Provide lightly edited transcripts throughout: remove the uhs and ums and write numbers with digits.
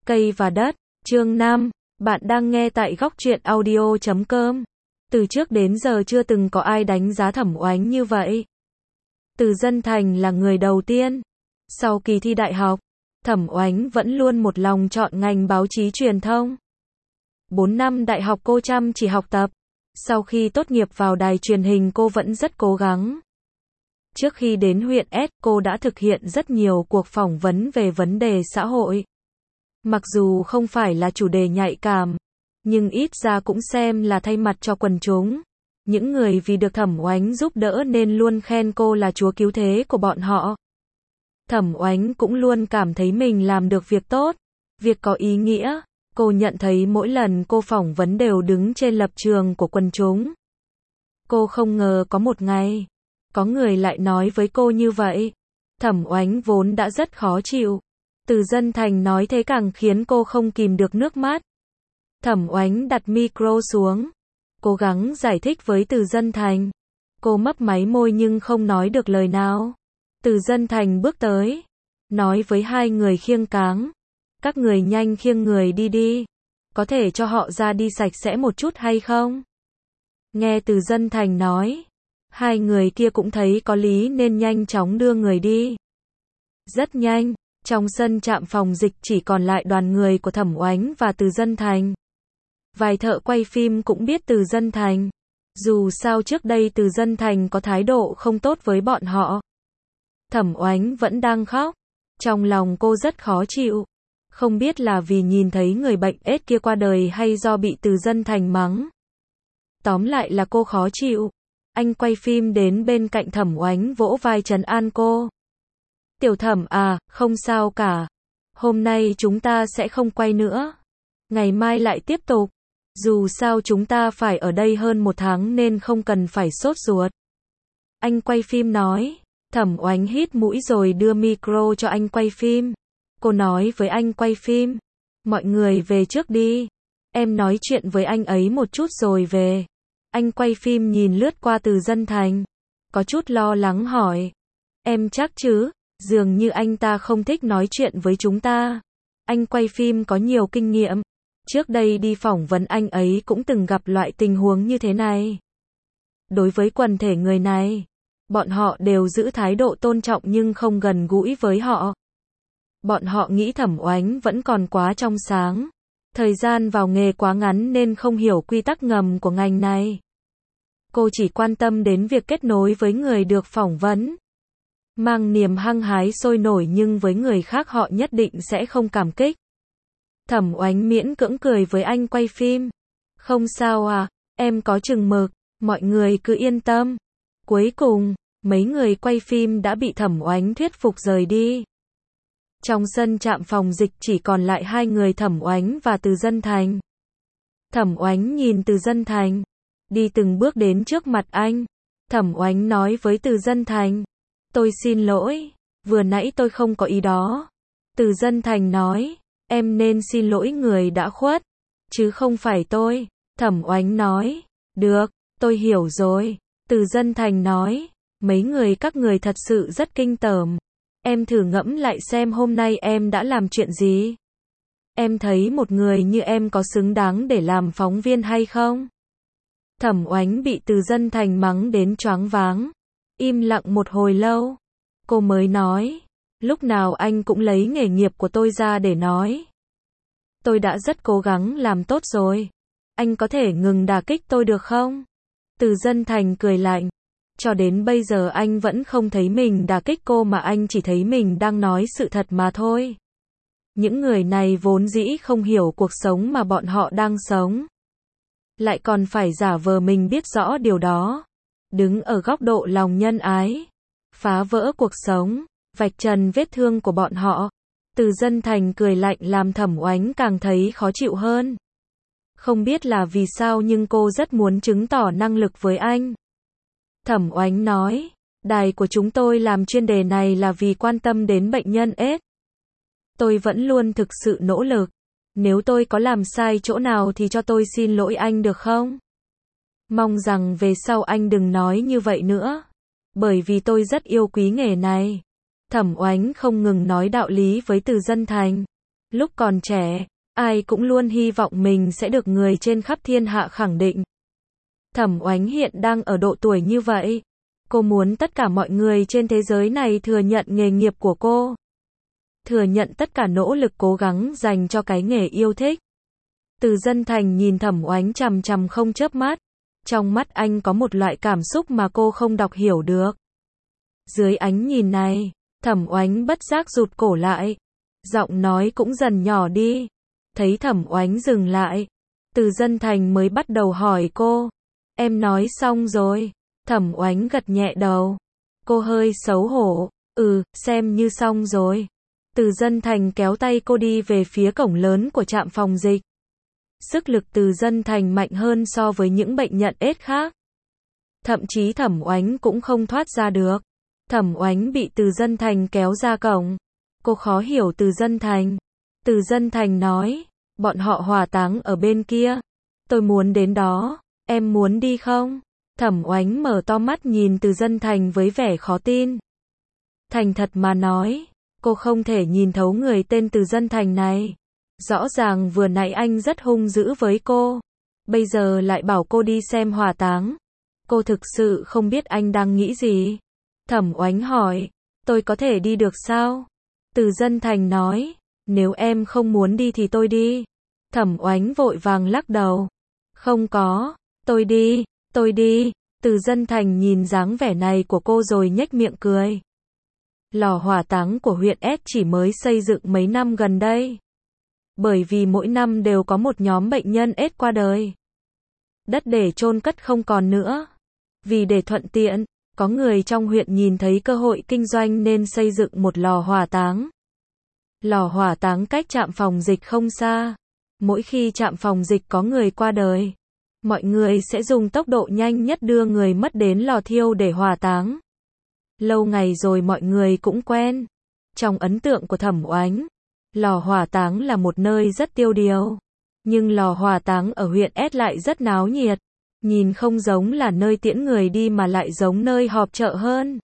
Cây và đất, chương 5, bạn đang nghe tại góc truyện audio.com. Từ trước đến giờ chưa từng có ai đánh giá Thẩm Oánh như vậy. Từ Dân Thành là người đầu tiên. Sau kỳ thi đại học, Thẩm Oánh vẫn luôn một lòng chọn ngành báo chí truyền thông. 4 năm đại học cô chăm chỉ học tập. Sau khi tốt nghiệp vào đài truyền hình cô vẫn rất cố gắng. Trước khi đến huyện S, cô đã thực hiện rất nhiều cuộc phỏng vấn về vấn đề xã hội. Mặc dù không phải là chủ đề nhạy cảm, nhưng ít ra cũng xem là thay mặt cho quần chúng. Những người vì được Thẩm Oánh giúp đỡ nên luôn khen cô là chúa cứu thế của bọn họ. Thẩm Oánh cũng luôn cảm thấy mình làm được việc tốt, việc có ý nghĩa. Cô nhận thấy mỗi lần cô phỏng vấn đều đứng trên lập trường của quần chúng. Cô không ngờ có một ngày, có người lại nói với cô như vậy. Thẩm Oánh vốn đã rất khó chịu. Từ Dân Thành nói thế càng khiến cô không kìm được nước mắt. Thẩm Oánh đặt micro xuống, cố gắng giải thích với Từ Dân Thành. Cô mấp máy môi nhưng không nói được lời nào. Từ Dân Thành bước tới, nói với hai người khiêng cáng. Các người nhanh khiêng người đi đi. Có thể cho họ ra đi sạch sẽ một chút hay không? Nghe Từ Dân Thành nói, hai người kia cũng thấy có lý nên nhanh chóng đưa người đi. Rất nhanh, trong sân trạm phòng dịch chỉ còn lại đoàn người của Thẩm Oánh và Từ Dân Thành. Vài thợ quay phim cũng biết Từ Dân Thành. Dù sao trước đây Từ Dân Thành có thái độ không tốt với bọn họ. Thẩm Oánh vẫn đang khóc. Trong lòng cô rất khó chịu. Không biết là vì nhìn thấy người bệnh AIDS kia qua đời hay do bị Từ Dân Thành mắng. Tóm lại là cô khó chịu. Anh quay phim đến bên cạnh Thẩm Oánh vỗ vai trấn an cô. Tiểu Thẩm à, không sao cả. Hôm nay chúng ta sẽ không quay nữa. Ngày mai lại tiếp tục. Dù sao chúng ta phải ở đây hơn 1 tháng nên không cần phải sốt ruột. Anh quay phim nói. Thẩm Oánh hít mũi rồi đưa micro cho anh quay phim. Cô nói với anh quay phim. Mọi người về trước đi. Em nói chuyện với anh ấy một chút rồi về. Anh quay phim nhìn lướt qua Từ Dân Thành. Có chút lo lắng hỏi. Em chắc chứ? Dường như anh ta không thích nói chuyện với chúng ta. Anh quay phim có nhiều kinh nghiệm. Trước đây đi phỏng vấn anh ấy cũng từng gặp loại tình huống như thế này. Đối với quần thể người này, bọn họ đều giữ thái độ tôn trọng nhưng không gần gũi với họ. Bọn họ nghĩ Thẩm Oánh vẫn còn quá trong sáng. Thời gian vào nghề quá ngắn nên không hiểu quy tắc ngầm của ngành này. Cô chỉ quan tâm đến việc kết nối với người được phỏng vấn. Mang niềm hăng hái sôi nổi nhưng với người khác họ nhất định sẽ không cảm kích. Thẩm Oánh miễn cưỡng cười với anh quay phim. Không sao à, em có chừng mực, mọi người cứ yên tâm. Cuối cùng, mấy người quay phim đã bị Thẩm Oánh thuyết phục rời đi. Trong sân trạm phòng dịch chỉ còn lại hai người Thẩm Oánh và Từ Dân Thành. Thẩm Oánh nhìn Từ Dân Thành, đi từng bước đến trước mặt anh. Thẩm Oánh nói với Từ Dân Thành. Tôi xin lỗi, vừa nãy tôi không có ý đó. Từ Dân Thành nói, em nên xin lỗi người đã khuất, chứ không phải tôi. Thẩm Oánh nói, được, tôi hiểu rồi. Từ Dân Thành nói, mấy người các người thật sự rất kinh tởm. Em thử ngẫm lại xem hôm nay em đã làm chuyện gì. Em thấy một người như em có xứng đáng để làm phóng viên hay không? Thẩm Oánh bị Từ Dân Thành mắng đến choáng váng. Im lặng một hồi lâu. Cô mới nói. Lúc nào anh cũng lấy nghề nghiệp của tôi ra để nói. Tôi đã rất cố gắng làm tốt rồi. Anh có thể ngừng đả kích tôi được không? Từ Dân Thành cười lạnh. Cho đến bây giờ anh vẫn không thấy mình đả kích cô mà anh chỉ thấy mình đang nói sự thật mà thôi. Những người này vốn dĩ không hiểu cuộc sống mà bọn họ đang sống. Lại còn phải giả vờ mình biết rõ điều đó. Đứng ở góc độ lòng nhân ái. Phá vỡ cuộc sống, vạch trần vết thương của bọn họ. Từ Dân Thành cười lạnh làm Thẩm Oánh càng thấy khó chịu hơn. Không biết là vì sao nhưng cô rất muốn chứng tỏ năng lực với anh. Thẩm Oánh nói, đài của chúng tôi làm chuyên đề này là vì quan tâm đến bệnh nhân AIDS. Tôi vẫn luôn thực sự nỗ lực. Nếu tôi có làm sai chỗ nào thì cho tôi xin lỗi anh được không? Mong rằng về sau anh đừng nói như vậy nữa. Bởi vì tôi rất yêu quý nghề này. Thẩm Oánh không ngừng nói đạo lý với Từ Dân Thành. Lúc còn trẻ, ai cũng luôn hy vọng mình sẽ được người trên khắp thiên hạ khẳng định. Thẩm Oánh hiện đang ở độ tuổi như vậy. Cô muốn tất cả mọi người trên thế giới này thừa nhận nghề nghiệp của cô. Thừa nhận tất cả nỗ lực cố gắng dành cho cái nghề yêu thích. Từ Dân Thành nhìn Thẩm Oánh chằm chằm không chớp mắt. Trong mắt anh có một loại cảm xúc mà cô không đọc hiểu được. Dưới ánh nhìn này, Thẩm Oánh bất giác rụt cổ lại. Giọng nói cũng dần nhỏ đi. Thấy Thẩm Oánh dừng lại, Từ Dân Thành mới bắt đầu hỏi cô. Em nói xong rồi. Thẩm Oánh gật nhẹ đầu. Cô hơi xấu hổ. Xem như xong rồi. Từ Dân Thành kéo tay cô đi về phía cổng lớn của trạm phòng dịch. Sức lực Từ Dân Thành mạnh hơn so với những bệnh nhận AIDS khác. Thậm chí Thẩm Oánh cũng không thoát ra được. Thẩm Oánh bị Từ Dân Thành kéo ra cổng. Cô khó hiểu Từ Dân Thành. Từ Dân Thành nói, bọn họ hỏa táng ở bên kia. Tôi muốn đến đó, em muốn đi không? Thẩm Oánh mở to mắt nhìn Từ Dân Thành với vẻ khó tin. Thành thật mà nói, cô không thể nhìn thấu người tên Từ Dân Thành này. Rõ ràng vừa nãy anh rất hung dữ với cô. Bây giờ lại bảo cô đi xem hỏa táng. Cô thực sự không biết anh đang nghĩ gì. Thẩm Oánh hỏi, tôi có thể đi được sao? Từ Dân Thành nói, nếu em không muốn đi thì tôi đi. Thẩm Oánh vội vàng lắc đầu. Không có, tôi đi. Từ Dân Thành nhìn dáng vẻ này của cô rồi nhếch miệng cười. Lò hỏa táng của huyện S chỉ mới xây dựng mấy năm gần đây. Bởi vì mỗi năm đều có một nhóm bệnh nhân AIDS qua đời. Đất để chôn cất không còn nữa. Vì để thuận tiện, có người trong huyện nhìn thấy cơ hội kinh doanh nên xây dựng một lò hỏa táng. Lò hỏa táng cách trạm phòng dịch không xa. Mỗi khi trạm phòng dịch có người qua đời, mọi người sẽ dùng tốc độ nhanh nhất đưa người mất đến lò thiêu để hỏa táng. Lâu ngày rồi mọi người cũng quen. Trong ấn tượng của Thẩm Oánh, lò hỏa táng là một nơi rất tiêu điều. Nhưng lò hỏa táng ở huyện S lại rất náo nhiệt. Nhìn không giống là nơi tiễn người đi mà lại giống nơi họp chợ hơn.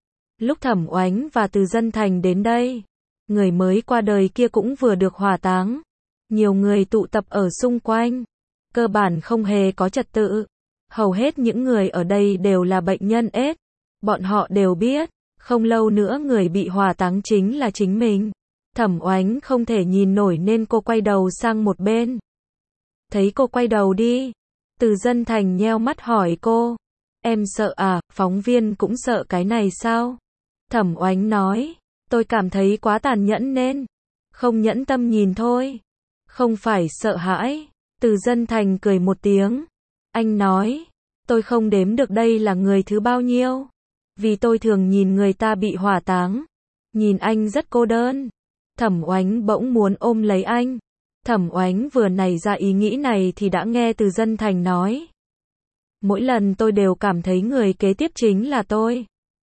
Lúc Thẩm Oánh và Từ Dân Thành đến đây, người mới qua đời kia cũng vừa được hỏa táng. Nhiều người tụ tập ở xung quanh. Cơ bản không hề có trật tự. Hầu hết những người ở đây đều là bệnh nhân AIDS. Bọn họ đều biết, không lâu nữa người bị hỏa táng chính là chính mình. Thẩm Oánh không thể nhìn nổi nên cô quay đầu sang một bên. Thấy cô quay đầu đi, Từ Dân Thành nheo mắt hỏi cô. Em sợ à, phóng viên cũng sợ cái này sao? Thẩm Oánh nói, tôi cảm thấy quá tàn nhẫn nên không nhẫn tâm nhìn thôi. Không phải sợ hãi. Từ Dân Thành cười một tiếng. Anh nói, tôi không đếm được đây là người thứ bao nhiêu. Vì tôi thường nhìn người ta bị hỏa táng. Nhìn anh rất cô đơn. Thẩm Oánh bỗng muốn ôm lấy anh. Thẩm Oánh vừa nảy ra ý nghĩ này thì đã nghe Từ Dân Thành nói. Mỗi lần tôi đều cảm thấy người kế tiếp chính là tôi.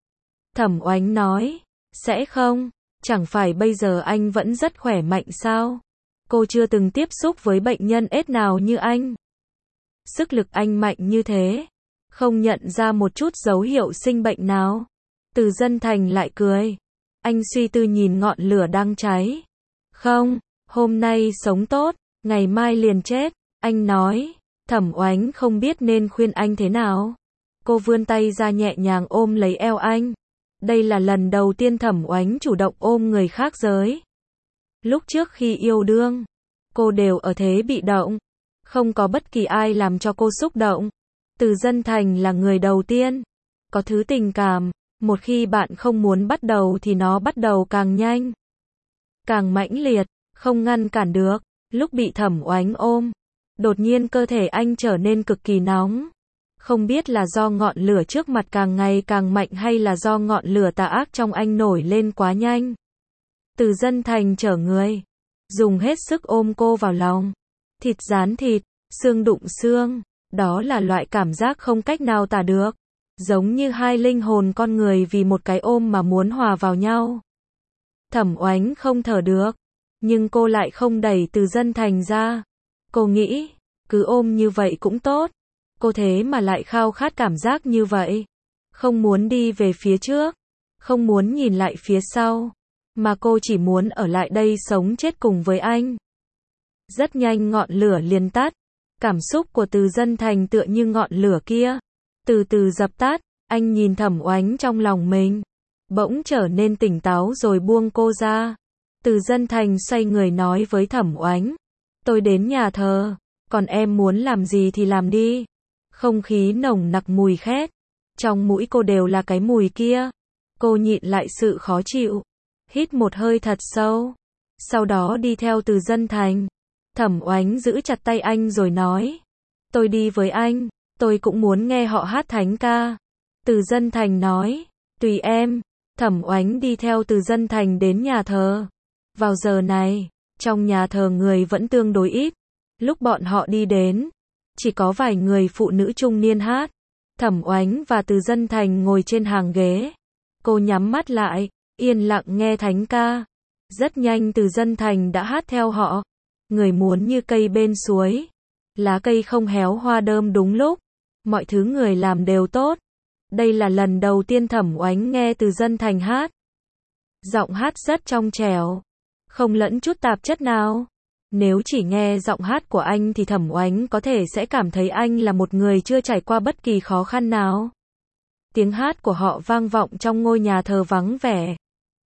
Thẩm Oánh nói, sẽ không, chẳng phải bây giờ anh vẫn rất khỏe mạnh sao? Cô chưa từng tiếp xúc với bệnh nhân AIDS nào như anh. Sức lực anh mạnh như thế, không nhận ra một chút dấu hiệu sinh bệnh nào. Từ Dân Thành lại cười. Anh suy tư nhìn ngọn lửa đang cháy. Không, hôm nay sống tốt, ngày mai liền chết. Anh nói. Thẩm Oánh không biết nên khuyên anh thế nào. Cô vươn tay ra nhẹ nhàng ôm lấy eo anh. Đây là lần đầu tiên Thẩm Oánh chủ động ôm người khác giới. Lúc trước khi yêu đương, cô đều ở thế bị động. Không có bất kỳ ai làm cho cô xúc động. Từ Dân Thành là người đầu tiên. Có thứ tình cảm, một khi bạn không muốn bắt đầu thì nó bắt đầu càng nhanh, càng mãnh liệt, không ngăn cản được. Lúc bị Thẩm Oánh ôm, đột nhiên cơ thể anh trở nên cực kỳ nóng. Không biết là do ngọn lửa trước mặt càng ngày càng mạnh hay là do ngọn lửa tà ác trong anh nổi lên quá nhanh. Từ Dân Thành trở người, dùng hết sức ôm cô vào lòng. Thịt dán thịt, xương đụng xương, đó là loại cảm giác không cách nào tả được. Giống như hai linh hồn con người vì một cái ôm mà muốn hòa vào nhau. Thẩm Oánh không thở được, nhưng cô lại không đẩy Từ Dân Thành ra. Cô nghĩ, cứ ôm như vậy cũng tốt. Cô thế mà lại khao khát cảm giác như vậy. Không muốn đi về phía trước, không muốn nhìn lại phía sau. mà cô chỉ muốn ở lại đây sống chết cùng với anh. Rất nhanh ngọn lửa liền tắt. Cảm xúc của Từ Dân Thành tựa như ngọn lửa kia, từ từ dập tắt. Anh nhìn Thẩm Oánh trong lòng mình, bỗng trở nên tỉnh táo rồi buông cô ra. Từ Dân Thành xoay người nói với Thẩm Oánh, tôi đến nhà thờ, còn em muốn làm gì thì làm đi. Không khí nồng nặc mùi khét, trong mũi cô đều là cái mùi kia. Cô nhịn lại sự khó chịu, hít một hơi thật sâu, sau đó đi theo Từ Dân Thành. Thẩm Oánh giữ chặt tay anh rồi nói, tôi đi với anh, tôi cũng muốn nghe họ hát thánh ca. Từ Dân Thành nói, tùy em. Thẩm Oánh đi theo Từ Dân Thành đến nhà thờ. Vào giờ này, trong nhà thờ người vẫn tương đối ít. Lúc bọn họ đi đến, chỉ có vài người phụ nữ trung niên hát. Thẩm Oánh và Từ Dân Thành ngồi trên hàng ghế. Cô nhắm mắt lại, yên lặng nghe thánh ca. Rất nhanh Từ Dân Thành đã hát theo họ. Người muốn như cây bên suối, lá cây không héo hoa đơm đúng lúc, mọi thứ người làm đều tốt. Đây là lần đầu tiên Thẩm Oánh nghe Từ Dân Thành hát. Giọng hát rất trong trẻo, không lẫn chút tạp chất nào. Nếu chỉ nghe giọng hát của anh thì Thẩm Oánh có thể sẽ cảm thấy anh là một người chưa trải qua bất kỳ khó khăn nào. Tiếng hát của họ vang vọng trong ngôi nhà thờ vắng vẻ,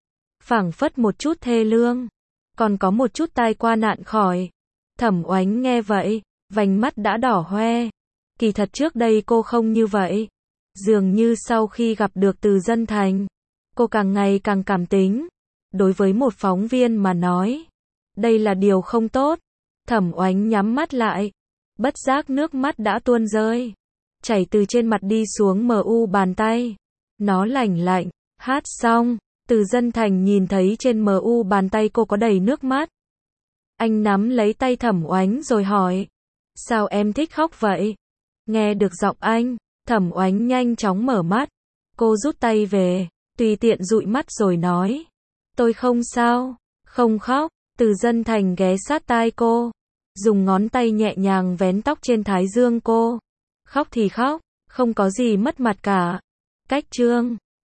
phảng phất một chút thê lương, còn có một chút tai qua nạn khỏi. Thẩm Oánh nghe vậy, vành mắt đã đỏ hoe. Kỳ thật trước đây cô không như vậy. Dường như sau khi gặp được Từ Dân Thành, cô càng ngày càng cảm tính. Đối với một phóng viên mà nói, đây là điều không tốt. Thẩm Oánh nhắm mắt lại, bất giác nước mắt đã tuôn rơi, chảy từ trên mặt đi xuống bàn tay. Nó lành lạnh. Hát xong, Từ Dân Thành nhìn thấy trên bàn tay cô có đầy nước mắt. Anh nắm lấy tay Thẩm Oánh rồi hỏi, sao em thích khóc vậy? Nghe được giọng anh, Thẩm Oánh nhanh chóng mở mắt. Cô rút tay về, tùy tiện dụi mắt rồi nói, tôi không sao, không khóc. Từ Dân Thành ghé sát tai cô, dùng ngón tay nhẹ nhàng vén tóc trên thái dương cô. Khóc thì khóc, không có gì mất mặt cả. Cách chương